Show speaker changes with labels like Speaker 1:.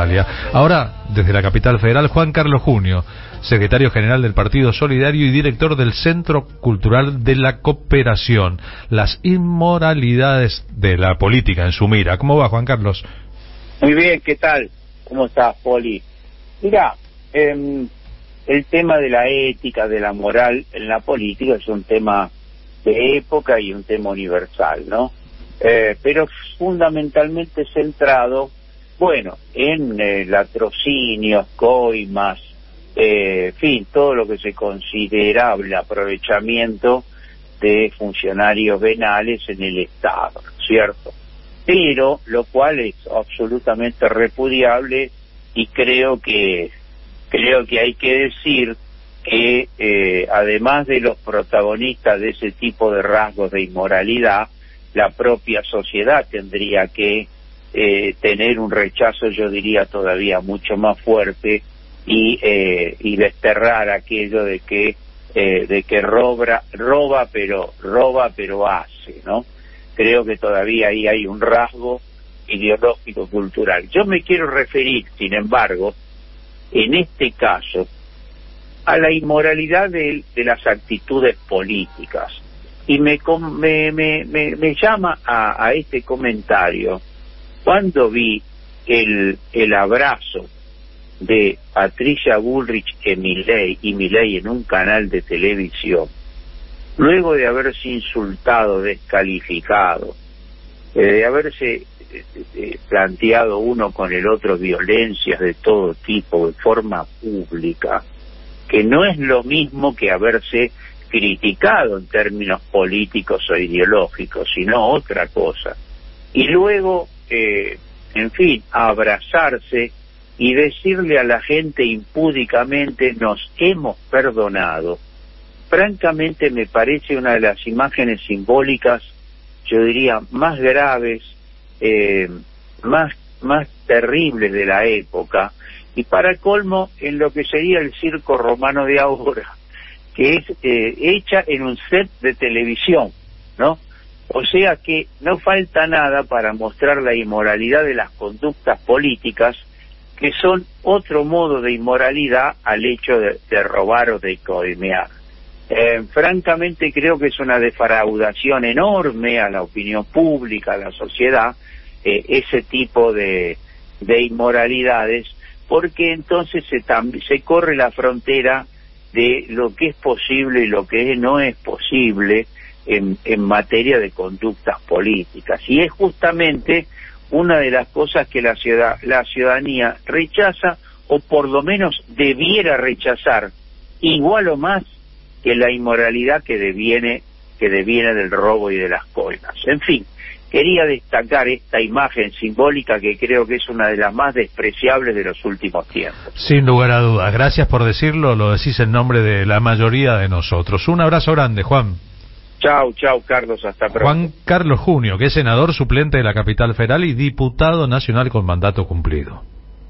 Speaker 1: Ahora, desde la capital federal, Juan Carlos Junio, secretario general del Partido Solidario y director del Centro Cultural de la Cooperación. Las inmoralidades de la política en su mira. ¿Cómo va, Juan Carlos?
Speaker 2: Muy bien, ¿qué tal? ¿Cómo estás, Poli? Mira, el tema de la ética, de la moral en la política es un tema de época y un tema universal, ¿no? Pero fundamentalmente centrado, bueno, en latrocinios, coimas, en fin, todo lo que se considera el aprovechamiento de funcionarios venales en el Estado, ¿cierto? Pero lo cual es absolutamente repudiable, y creo que hay que decir que además de los protagonistas de ese tipo de rasgos de inmoralidad, la propia sociedad tendría que tener un rechazo, yo diría, todavía mucho más fuerte, y desterrar aquello de que roba pero hace, ¿no? Creo que todavía ahí hay un rasgo ideológico cultural. Yo me quiero referir, sin embargo, en este caso, a la inmoralidad de las actitudes políticas, y me llama a este comentario cuando vi el abrazo de Patricia Bullrich y Milei en un canal de televisión, luego de haberse insultado, descalificado, de haberse planteado uno con el otro violencias de todo tipo de forma pública, que no es lo mismo que haberse criticado en términos políticos o ideológicos, sino otra cosa. Y luego, en fin, abrazarse y decirle a la gente impúdicamente: nos hemos perdonado. Francamente me parece una de las imágenes simbólicas, yo diría, más graves, más terribles de la época, y para colmo en lo que sería el circo romano de ahora, que es hecha en un set de televisión, ¿no? O sea que no falta nada para mostrar la inmoralidad de las conductas políticas, que son otro modo de inmoralidad al hecho de robar o de coimear. Francamente creo que es una defraudación enorme a la opinión pública, a la sociedad, ese tipo de inmoralidades, porque entonces se corre la frontera de lo que es posible y lo que no es posible en materia de conductas políticas. Y es justamente una de las cosas que la ciudadanía rechaza, o por lo menos debiera rechazar, igual o más que la inmoralidad que deviene del robo y de las coimas. En fin, quería destacar esta imagen simbólica que creo que es una de las más despreciables de los últimos tiempos.
Speaker 1: Sin lugar a dudas, gracias por decirlo, lo decís en nombre de la mayoría de nosotros. Un abrazo grande, Juan.
Speaker 2: Chau, Carlos, hasta pronto.
Speaker 1: Juan Carlos Junio, que es senador suplente de la capital federal y diputado nacional con mandato cumplido.